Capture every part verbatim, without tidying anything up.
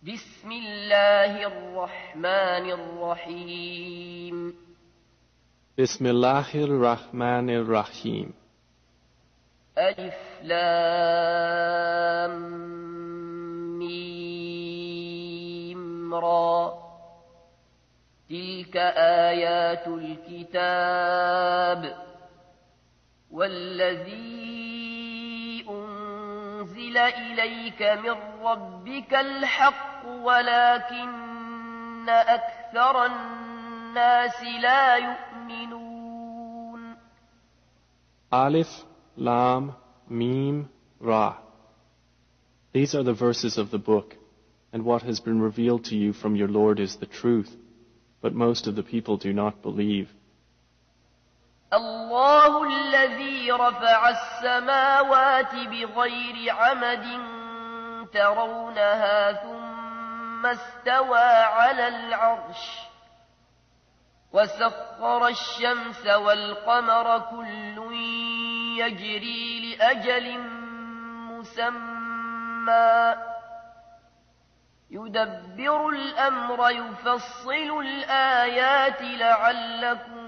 بسم الله الرحمن الرحيم بسم الله الرحمن الرحيم ألف لام ميم را تلك آيات الكتاب والذي أنزل إليك من ربك الحق ولكن أكثر الناس لا يؤمنون. Alif, Lam, Mim, Ra. These are the verses of the book, and what has been revealed to you from your Lord is the truth, but most of the people do not believe. الله الذي رفع السماوات بغير عمد ترونها ثم استوى على العرش وسخر الشمس والقمر كل يجري لأجل مسمى يدبر الأمر يفصل الآيات لعلكم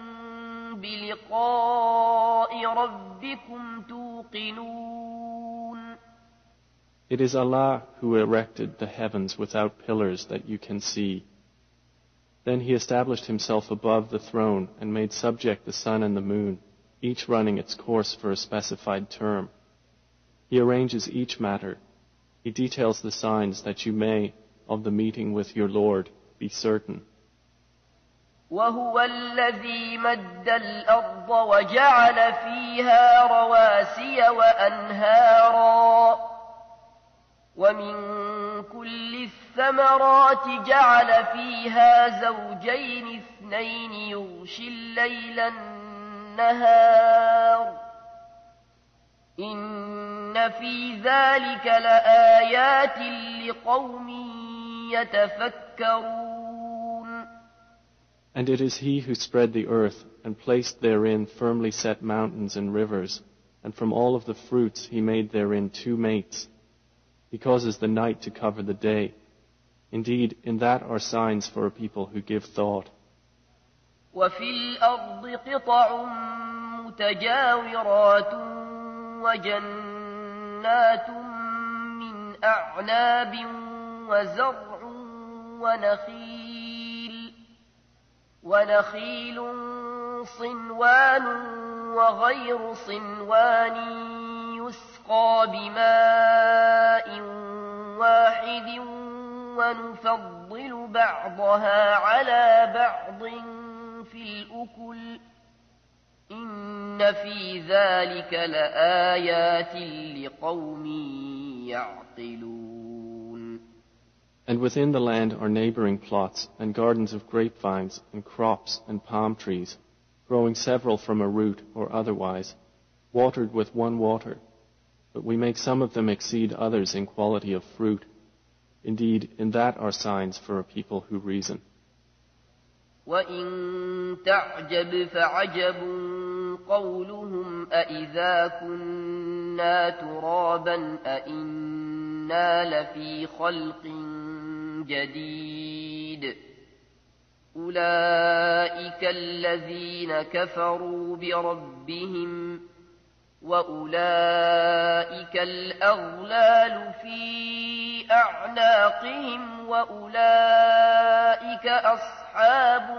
بلقاء ربكم توقنون. It is Allah who erected the heavens without pillars that you can see. Then He established Himself above the throne and made subject the sun and the moon, each running its course for a specified term. He arranges each matter. He details the signs that you may, of the meeting with your Lord, be certain. وهو الذي مد الأرض وجعل فيها رواسي وأنهارا ومن كل الثمرات جعل فيها زوجين اثنين يغشي الليل النهار إن في ذلك لآيات لقوم يتفكرون. And it is He who spread the earth and placed therein firmly set mountains and rivers, and from all of the fruits He made therein two mates. He causes the night to cover the day. Indeed, in that are signs for a people who give thought. وفي الأرض قطع متجاورات وجنات من أعناب وزرع ونخيل ونخيل صنوان وغير صنوان يسقى بماء واحد ونفضل بعضها على بعض في الأكل إن في ذلك لآيات لقوم يعقلون. And within the land are neighboring plots and gardens of grapevines and crops and palm trees, growing several from a root or otherwise, watered with one water. But we make some of them exceed others in quality of fruit. Indeed, in that are signs for a people who reason. وَإِن تَعْجَبْ فَعَجَبٌ قَوْلُهُمْ أَإِذَا كُنَّا تُرَابًا أَإِنَّا لَفِي خَلْقٍ جديد أولئك الذين كفروا بربهم وأولئك الأغلال في أعناقهم وأولئك أصحاب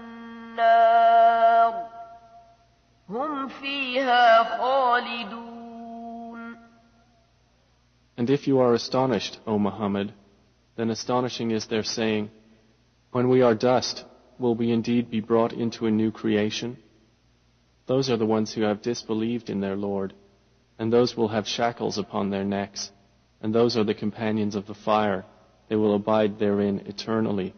النار هم فيها خالدون. And if you are astonished, O Muhammad, then astonishing is their saying, when we are dust, will we indeed be brought into a new creation? Those are the ones who have disbelieved in their Lord, and those will have shackles upon their necks, and those are the companions of the fire, they will abide therein eternally.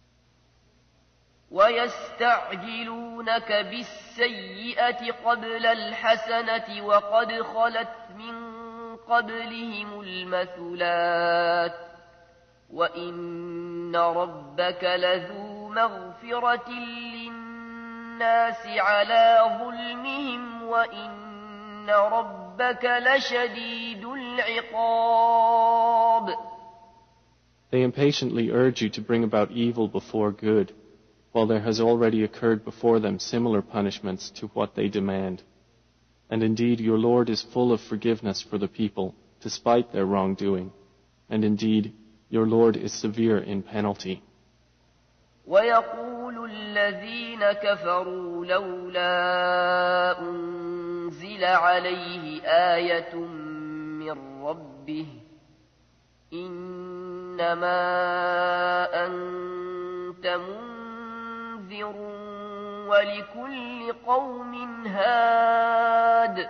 وَيَسْتَعْجِلُونَكَ بِالسَّيِّئَةِ قَبْلَ الْحَسَنَةِ وَقَدْ خَلَتْ مِنْ قَبْلِهِمُ الْمَثُلَاتُ وَإِنَّ رَبَّكَ لَذُو مَغْفِرَةٍ لِلنَّاسِ عَلَى ظُلْمِهِمْ وَإِنَّ رَبَّكَ لَشَدِيدُ الْعِقَابِ. They impatiently urge you to bring about evil before good, while there has already occurred before them similar punishments to what they demand. And indeed your Lord is full of forgiveness for the people, despite their wrongdoing. And indeed your Lord is severe in penalty. ويقول الذين كفروا لولا أنزل عليه آية من ربه إنما أنت منذر ولكل قوم هاد.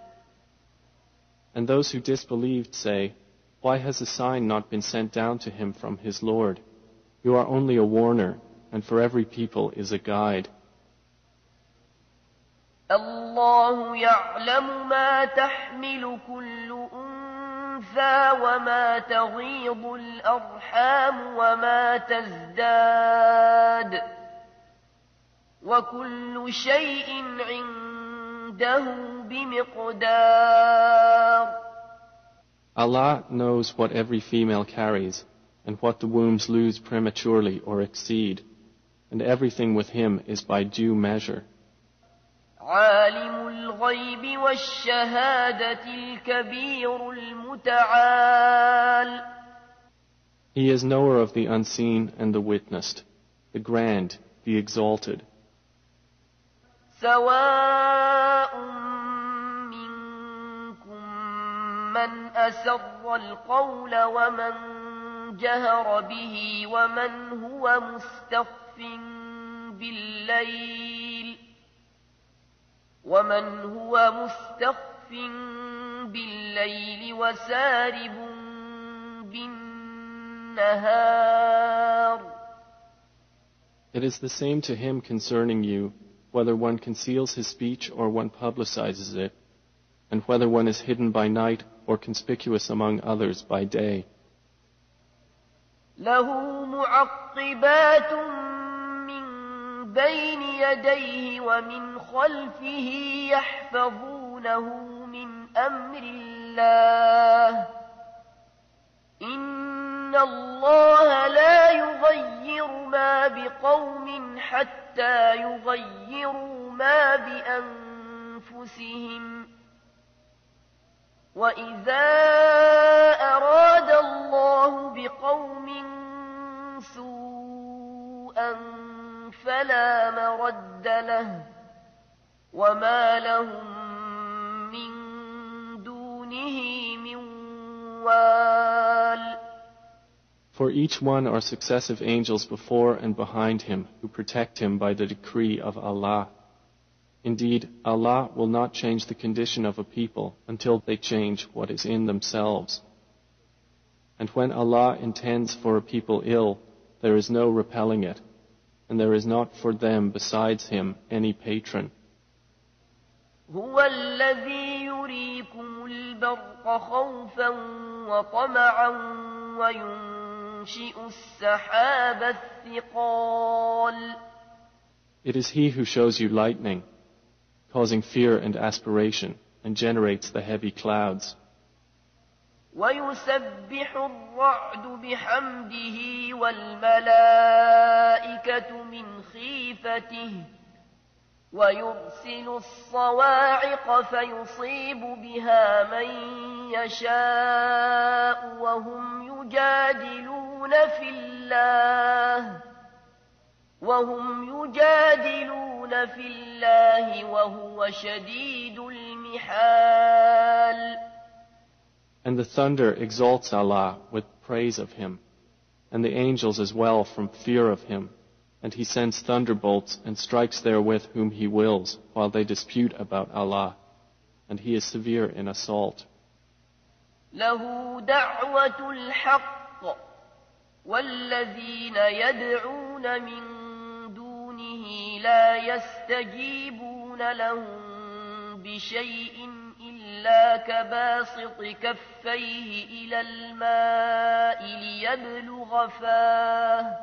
And those who disbelieved say, why has a sign not been sent down to him from his Lord? You are only a warner, and for every people is a guide. الله يعلم ما تحمل كل أنثى وما تغيض الأرحام وما تزداد وكل شيء عنده بمقدار. Allah knows what every female carries, and what the wombs lose prematurely or exceed, and everything with him is by due measure. عالم الغيب والشهادة الكبير المتعال. He is knower of the unseen and the witnessed, the grand, the exalted. سواء منكم من أسر القول ومن جهر به ومن هو مستخف بالليل ومن هو مستخف بالليل وسارب بالنهار. It is the same to him concerning you, whether one conceals his speech or one publicizes it, and whether one is hidden by night or conspicuous among others by day. له معقبات من بين يديه ومن خلفه يحفظونه من أمر الله إن الله لا يغير ما بقوم حتى يغيروا ما بأنفسهم وإذا أراد الله بقوم سوءا فلا مرد له وما لهم من دونه من وال. For each one are successive angels before and behind him who protect him by the decree of Allah. Indeed, Allah will not change the condition of a people until they change what is in themselves. And when Allah intends for a people ill, there is no repelling it, and there is not for them besides Him any patron. هو الذي يريكم البرق خوفا وطمعا وينشئ السحاب الثقال. It is He who shows you lightning, causing fear and aspiration, and generates the heavy clouds. ويسبح الرعد بحمده والملائكة من خيفته ويرسل الصواعق فيصيب بها من يشاء وهم يجادلون في الله وهم يجادلون في الله وهو شديد المحال. And the thunder exalts Allah with praise of Him, and the angels as well from fear of Him, and He sends thunderbolts and strikes therewith whom He wills, while they dispute about Allah, and He is severe in assault. له دعوة الحق والذين يدعون من دونه لا يستجيبون لهم بشيء إلا كباسط كفيه إلى الماء ليبلغ فاه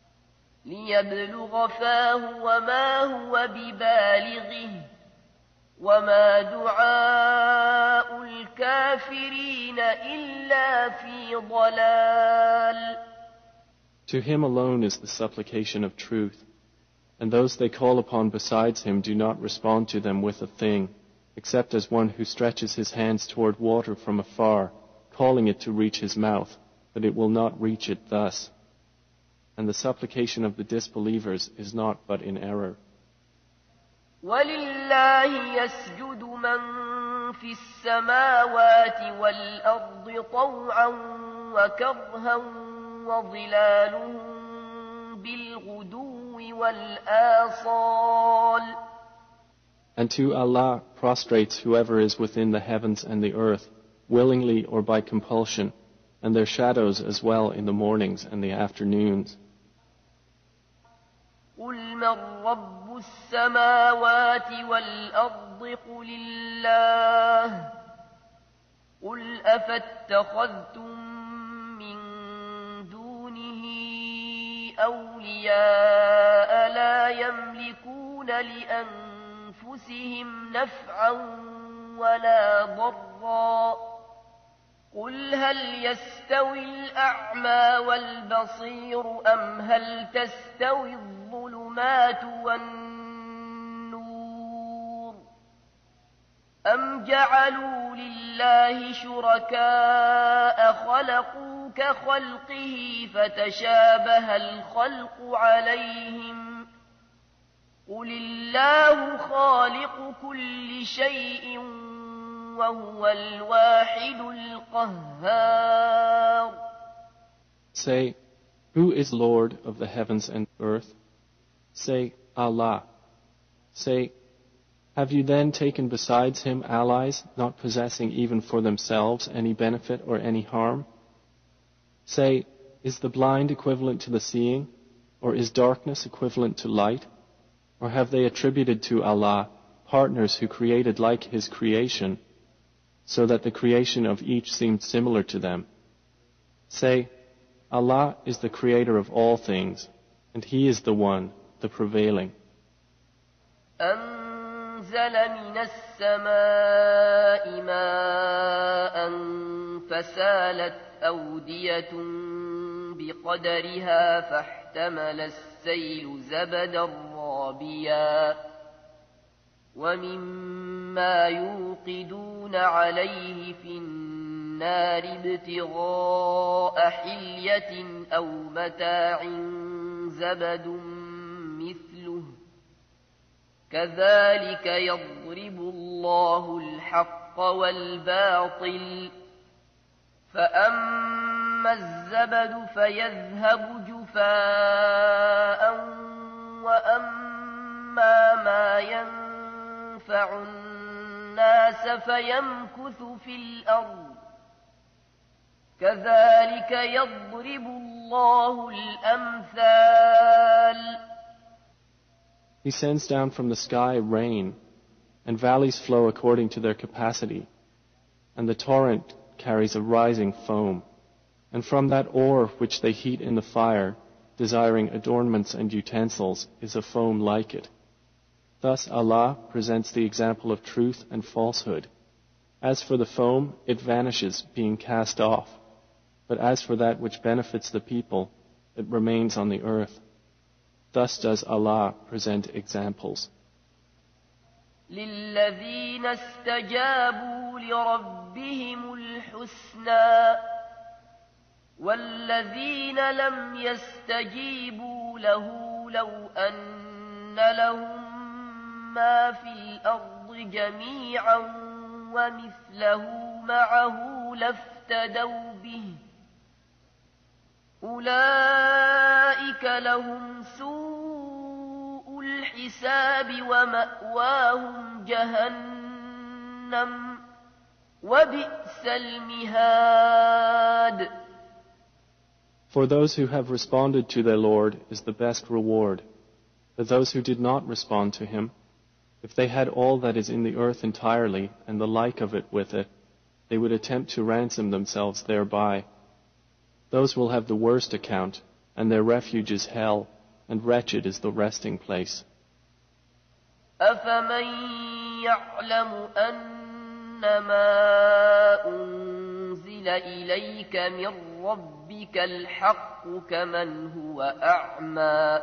ليبلغ فاه وما هو ببالغه وما دعاء الكافرين إلا في ضلال. To him alone is the supplication of truth, and those they call upon besides him do not respond to them with a thing, except as one who stretches his hands toward water from afar, calling it to reach his mouth, but it will not reach it thus. And the supplication of the disbelievers is not but in error. وَلِلَّهِ يَسْجُدُ مَن فِي السَّمَاوَاتِ وَالْأَرْضِ طَوْعًا وَكَرْهًا وَظِلَالُهُم بِالْغُدُوِّ وَالْآصَالِ. And to Allah prostrates whoever is within the heavens and the earth, willingly or by compulsion, and their shadows as well in the mornings and the afternoons. قُلْ مَن رَّبُّ السَّمَاوَاتِ وَالْأَرْضِ قُلِ اللَّهُ قُلْ أَفَاتَّخَذْتُم مِّن دُونِهِ أَوْلِيَاءَ لَا يَمْلِكُونَ لِأَنفُسِهِمْ نَفْعًا وَلَا ضَرًّا قُلْ هَلْ يَسْتَوِي الْأَعْمَى وَالْبَصِيرُ أَمْ هَلْ تَسْتَوِي الظُّلُمَاتُ وَالنُّورُ أَمْ جَعَلُوا لِلَّهِ شُرَكَاءَ خَلَقُوا كَخَلْقِهِ فَتَشَابَهَ الْخَلْقُ عَلَيْهِمْ قُلِ اللَّهُ خَالِقُ كُلِّ شَيْءٍ وَهُوَ الْوَاحِدُ الْقَهَّارُ. Say, who is Lord of the heavens and earth? Say, Allah. Say, have you then taken besides him allies, not possessing even for themselves any benefit or any harm? Say, is the blind equivalent to the seeing, or is darkness equivalent to light? Or have they attributed to Allah partners who created like his creation, so that the creation of each seemed similar to them? Say, Allah is the creator of all things, and he is the one, the prevailing. أنزل من السماء ماء فسالت أودية بقدرها فاحتمل السيل زبدا رابيا ومما يوقدون عليه في النار ابتغاء حلية أو متاع زبد مثله كذلك يضرب الله الحق والباطل فأما الزبد فيذهب جفاء وأما ما ينفع الناس فيمكث في الأرض كذلك يضرب الله الأمثال. He sends down from the sky rain, and valleys flow according to their capacity, and the torrent carries a rising foam, and from that ore which they heat in the fire, desiring adornments and utensils, is a foam like it. Thus Allah presents the example of truth and falsehood. As for the foam, it vanishes, being cast off, but as for that which benefits the people, it remains on the earth. Thus does Allah present examples. لِلَّذِينَ اسْتَجَابُوا لِرَبِّهِمُ الْحُسْنَى وَالَّذِينَ لَمْ يَسْتَجِيبُوا لَهُ لَوْ أَنَّ لَهُم مَّا فِي الْأَرْضِ جَمِيعًا وَمِثْلَهُ مَعَهُ لَافْتَدَوْا بِهِ أولئك لهم سوء الحساب ومأواهم جهنم وبئس المهاد. For those who have responded to their Lord is the best reward. But those who did not respond to him, if they had all that is in the earth entirely and the like of it with it, they would attempt to ransom themselves thereby. Those will have the worst account, and their refuge is hell, and wretched is the resting place. أَفَمَن يعلم أنما أنزل إليك من ربك الحق كمن هو أعمى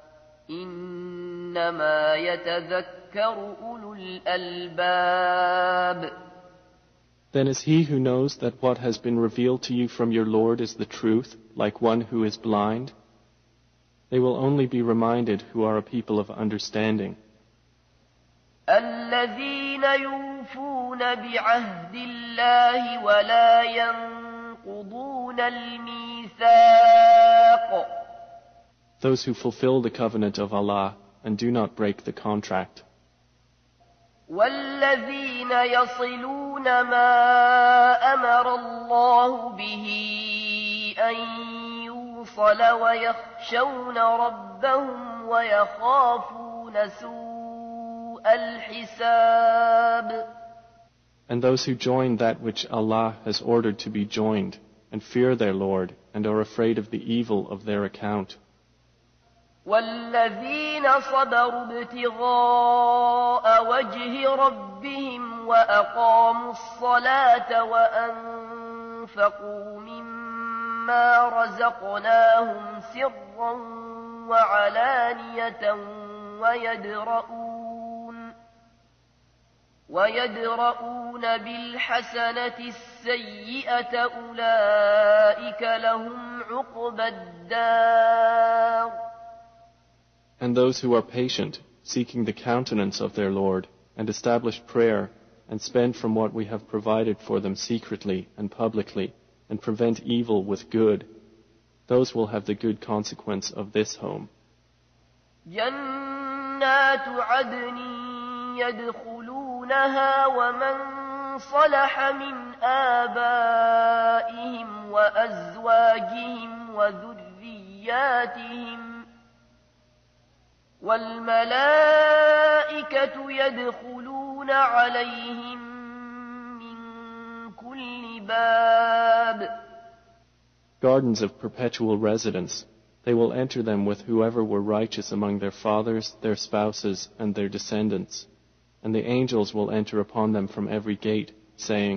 إنما يتذكر أولو الألباب. Then is he who knows that what has been revealed to you from your Lord is the truth, like one who is blind? They will only be reminded who are a people of understanding. الذين يوفون بعهد الله ولا ينقضون الميثاق. Those who fulfill the covenant of Allah and do not break the contract. والذين يصلون ما أمر الله به أن يوصل ويخشون ربهم ويخافون سوء الحساب. And those who join that which Allah has ordered to be joined and fear their Lord and are afraid of the evil of their account. والذين صبروا ابتغاء وجه ربهم وأقاموا الصلاة وأنفقوا مما رزقناهم سرا وعلانية ويدرؤون ويدرؤون بالحسنة السيئة أولئك لهم عقبى الدار. And those who are patient, seeking the countenance of their Lord, and establish prayer, and spend from what we have provided for them secretly and publicly, and prevent evil with good, those will have the good consequence of this home. جنات عدن يدخلونها ومن صلح من آبائهم وأزواجهم وذرياتهم والملائكة يدخلون عليهم من كل باب. Gardens of perpetual residence. They will enter them with whoever were righteous among their fathers, their spouses, and their descendants. And the angels will enter upon them from every gate, saying,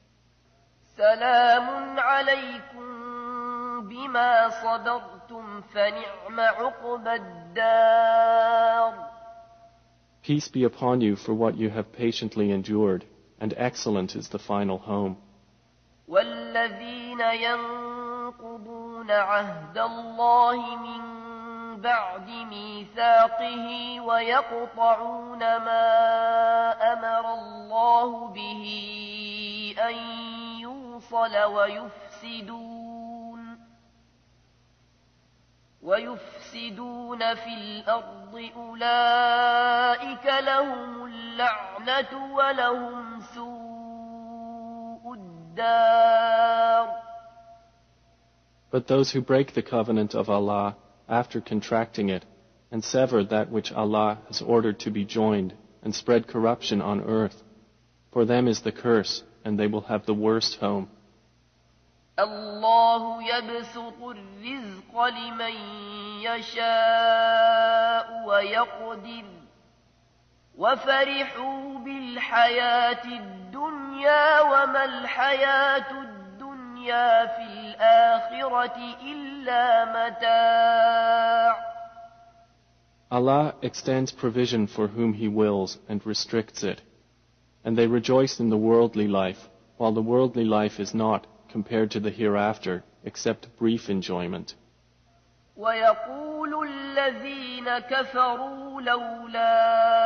سلام عليكم بما صبرتم فنعم عقبى الدار. Peace be upon you for what you have patiently endured, and excellent is the final home. والذين ينقضون عهد الله من بعد ميثاقه ويقطعون ما أمر الله به أن يوصل ويفسدون ويفسدون في الأرض أولئك لهم اللعنة ولهم سوء الدار. But those who break the covenant of Allah after contracting it, and sever that which Allah has ordered to be joined, and spread corruption on earth, for them is the curse, and they will have the worst home. الله يبسط الرزق لمن يشاء ويقدر وفرحوا بالحياة الدنيا وما الحياة الدنيا في الآخرة إلا متاع. Allah extends provision for whom He wills and restricts it, and they rejoice in the worldly life, while the worldly life is not, compared to the hereafter, except brief enjoyment. ويقول الذين كفروا لولا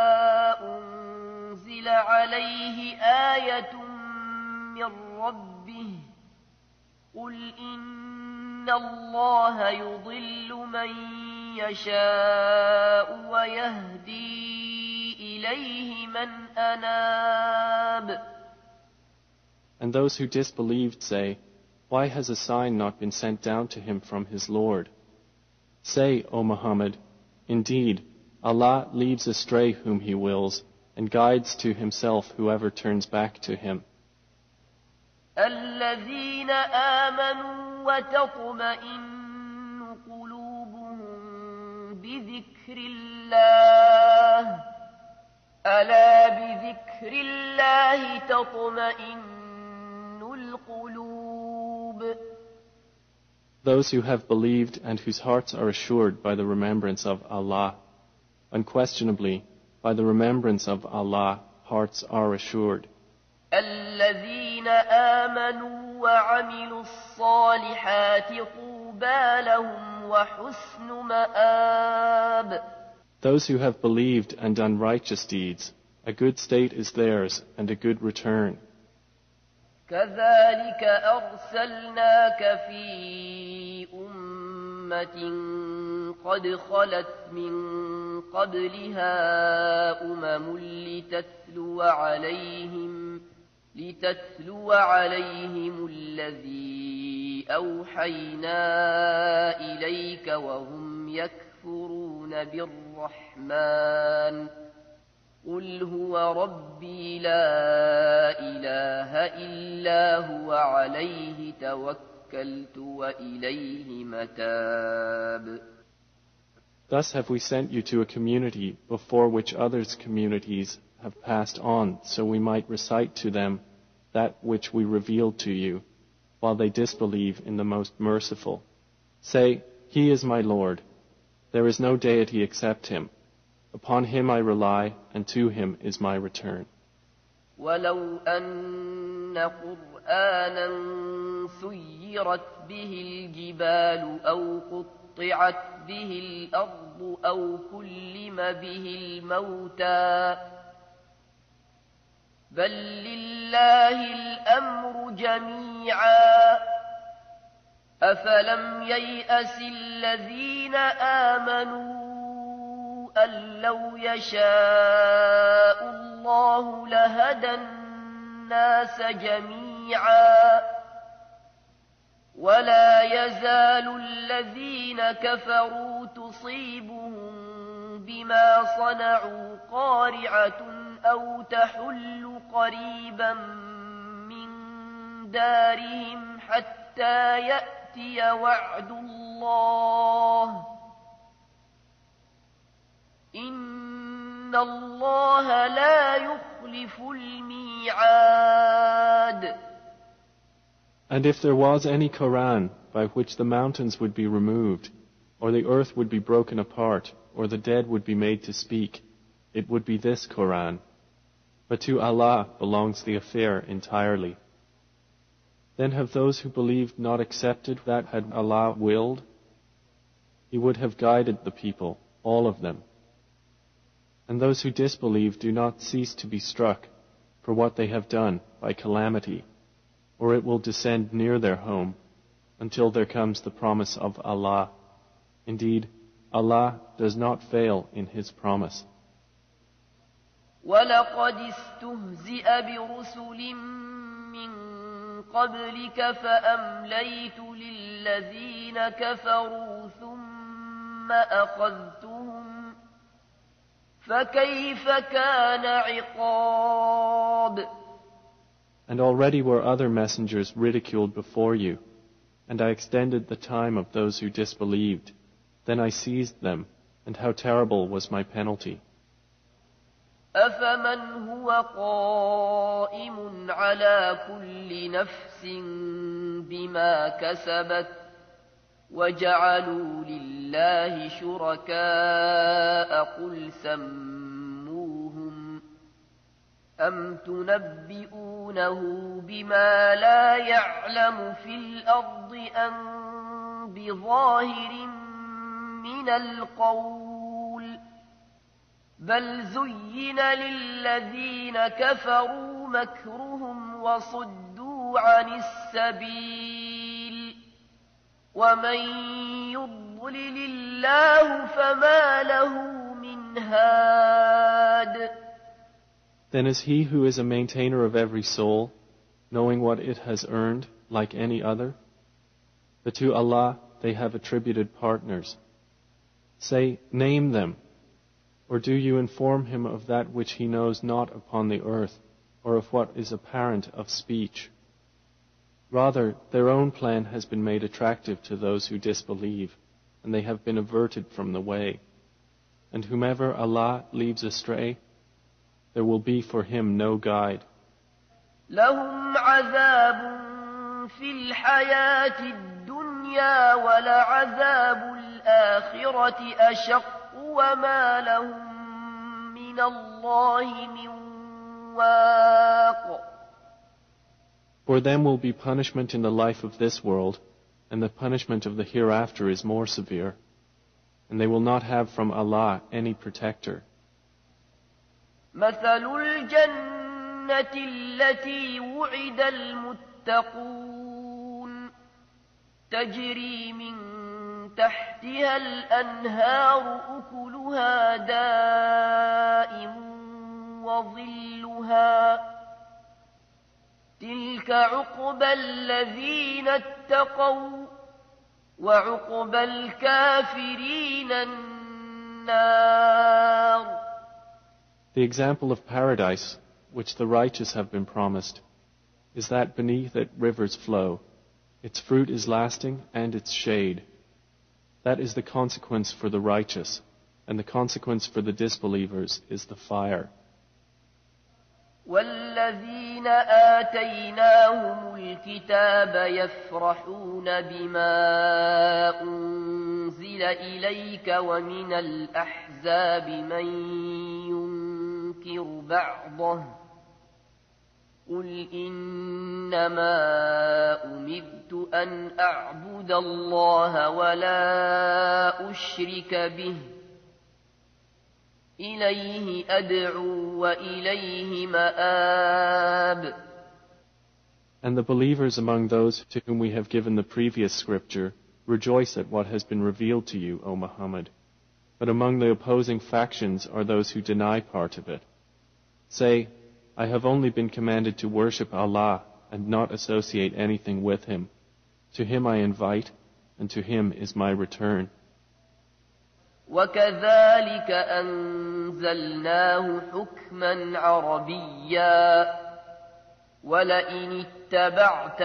أنزل عليه آية من ربه قل إن الله يضل من يشاء ويهدي إليه من أناب. And those who disbelieved say, why has a sign not been sent down to him from his Lord? Say, O Muhammad, indeed, Allah leads astray whom He wills, and guides to Himself whoever turns back to Him. الذين آمنوا وتطمئن قلوبهم بذكر الله ألا بذكر الله تطمئن القلوب. Those who have believed and whose hearts are assured by the remembrance of Allah, unquestionably, by the remembrance of Allah, hearts are assured. الذين آمنوا وعملوا الصالحات طوبى لهم وحسن مآب. Those who have believed and done righteous deeds, a good state is theirs and a good return. كذلك أرسلناك في أمة قد خلت من قبلها أمم لتتلو عليهم لتتلو عليهم الذي أوحينا إليك وهم يكفرون بالرحمن قل هو ربي لا إله إلا هو عليه توكلت وإليه متاب. Thus have we sent you to a community before which others' communities have passed on, so we might recite to them that which we revealed to you, while they disbelieve in the most merciful. Say, He is my Lord. There is no deity except Him. Upon Him I rely, and to Him is my return. ولو أن قرآنا سيرت به الجبال أو قطعت به الأرض أو كلم به الموتى بل لله الأمر جميعا أفلم ييأس الذين آمنوا أن لو يشاء الله لهدى الناس جميعا ولا يزال الذين كفروا تصيبهم بما صنعوا قارعة أو تحل قريبا من دارهم حتى يأتي وعد الله إن الله لا يخلف الميعاد. And if there was any Quran by which the mountains would be removed, or the earth would be broken apart, or the dead would be made to speak, it would be this Quran. But to Allah belongs the affair entirely. Then have those who believed not accepted that had Allah willed? He would have guided the people, all of them. And those who disbelieve do not cease to be struck for what they have done by calamity, or it will descend near their home until there comes the promise of Allah. Indeed, Allah does not fail in His promise. وَلَقَدِ اسْتُهْزِئَ بِرُسُلٍ مِّن قَبْلِكَ فَأَمْلَيْتُ لِلَّذِينَ كَفَرُوا ثُمَّ أَخَذْتُهُمْ فَكَيْفَ كَانَ عِقَابِ. And already were other messengers ridiculed before you, and I extended the time of those who disbelieved. Then I seized them, and how terrible was my penalty. أَفَمَنْ هُوَ قَائِمٌ عَلَى كُلِّ نَفْسٍ بِمَا كَسَبَتْ وَجَعَلُوا لِلَّهِ شُرَكَاءَ قُلْ سَمُّوهُمْ أَمْ تُنَبِّئُونَهُ بِمَا لَا يَعْلَمُ فِي الْأَرْضِ أَمْ بِظَاهِرٍ مِّنَ الْقَوْلِ بل زين للذين كفروا مكرهم وصدوا عن السبيل ومن يضلل الله فما له من هاد. Then is he who is a maintainer of every soul, knowing what it has earned, like any other? But to Allah they have attributed partners. Say, name them. Or do you inform him of that which he knows not upon the earth, or of what is apparent of speech? Rather, their own plan has been made attractive to those who disbelieve, and they have been averted from the way. And whomever Allah leaves astray, there will be for him no guide. لهم عذاب في الحياة الدنيا ولعذاب الآخرة أشق وما لهم من الله من واق. For them will be punishment in the life of this world, and the punishment of the hereafter is more severe, and they will not have from Allah any protector. مثل الجنة التي وعد المتقون تجري من تحتها الأنهار أكلها دائم وظلها تلك عقبى الذين اتقوا وعقبى الكافرين النار. The example of paradise, which the righteous have been promised, is that beneath it rivers flow. Its fruit is lasting and its shade. That is the consequence for the righteous, and the consequence for the disbelievers is the fire. والذين آتيناهم الكتاب يفرحون بما أنزل إليك ومن الأحزاب من ينكر بعضه قل إنما أمرت أن أعبد الله ولا أشرك به إليه أدعو وإليه مآب. And the believers among those to whom we have given the previous scripture rejoice at what has been revealed to you, O Muhammad. But among the opposing factions are those who deny part of it. Say, I have only been commanded to worship Allah and not associate anything with Him. To Him I invite, and to Him is my return. وكذلك أنزلناه حكما عربيا ولئن اتبعت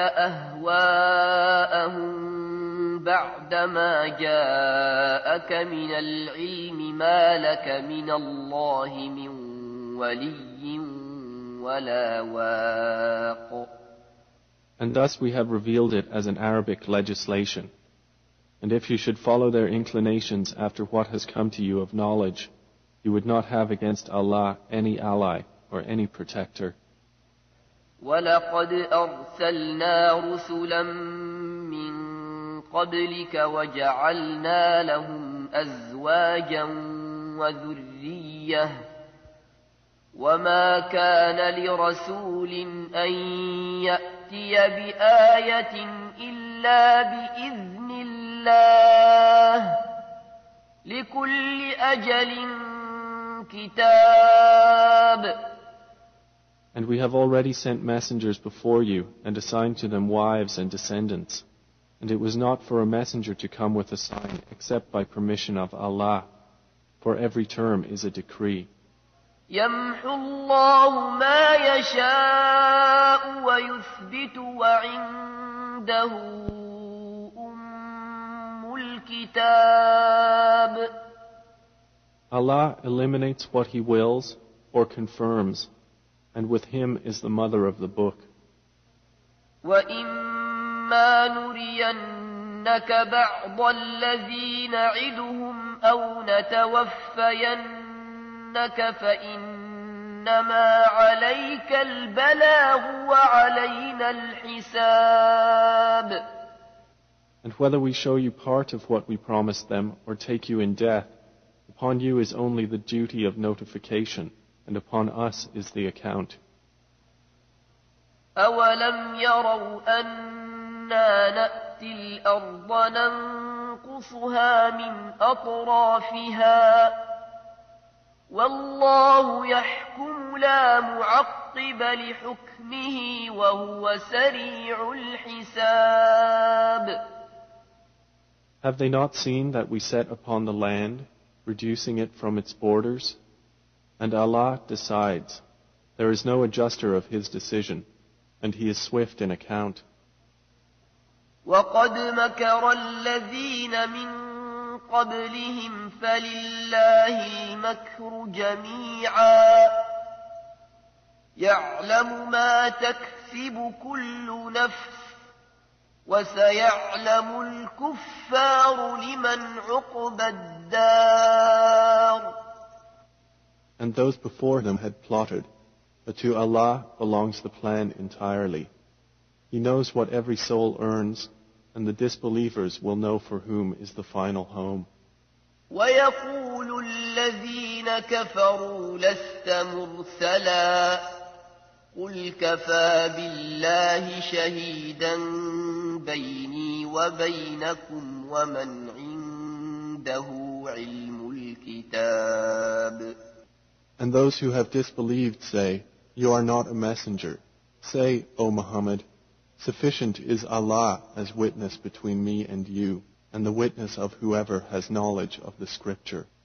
أهواءهم بعدما جاءك من العلم ما لك من الله من ولي ولا واق. And thus we have revealed it as an Arabic legislation. And if you should follow their inclinations after what has come to you of knowledge, you would not have against Allah any ally or any protector. وَلَقَدْ أَرْسَلْنَا رُسُلًا مِّن قَبْلِكَ وَجَعَلْنَا لَهُمْ أَزْوَاجًا وَذُرِّيَّةً وَمَا كَانَ لِرَسُولٍ أَن يَأْتِيَ بِآيَةٍ إِلَّا بِإِذْنِ الله لكل أجل كتاب. And we have already sent messengers before you and assigned to them wives and descendants. And it was not for a messenger to come with a sign except by permission of Allah, for every term is a decree. يمحو الله ما يشاء ويثبت وعنده الكتاب. Allah eliminates what He wills or confirms, and with Him is the mother of the book. وَإِمَّا نُرِيَنَّكَ بَعْضَ الَّذِي نَعِدُهُمْ أَوْ نَتَوَفَّيَنَّكَ فَإِنَّمَا عَلَيْكَ الْبَلَاغُ وَعَلَيْنَا الْحِسَابُ. And whether we show you part of what we promised them or take you in death, upon you is only the duty of notification, and upon us is the account. أَوَلَمْ يَرَوْا أَنَّا نَأْتِي الْأَرْضَ نَنقُصُهَا مِنْ أَطْرَافِهَا وَاللَّهُ يَحْكُمُ لَا مُعَقِّبَ لِحُكْمِهِ وَهُوَ سَرِيعُ الْحِسَابِ. Have they not seen that we set upon the land, reducing it from its borders? And Allah decides. There is no adjuster of His decision, and He is swift in account. وَقَدْ مَكَرَ الَّذِينَ مِن قَبْلِهِمْ فَلِلَّهِ الْمَكْرُ جَمِيعًا يعلم ما تكسب كل نفس وسيعلم الكفار لمن عقبى الدار. And those before them had plotted, but to Allah belongs the plan entirely. He knows what every soul earns, and the disbelievers will know for whom is the final home. ويقول الذين كفروا لست مرسلا قل كفى بالله شهيدا بيني وبينكم ومن عنده علم الكتاب. And those who have disbelieved say, You are not a messenger. Say, O Muhammad, sufficient is Allah as witness between me and you, and the witness of whoever has knowledge of the scripture.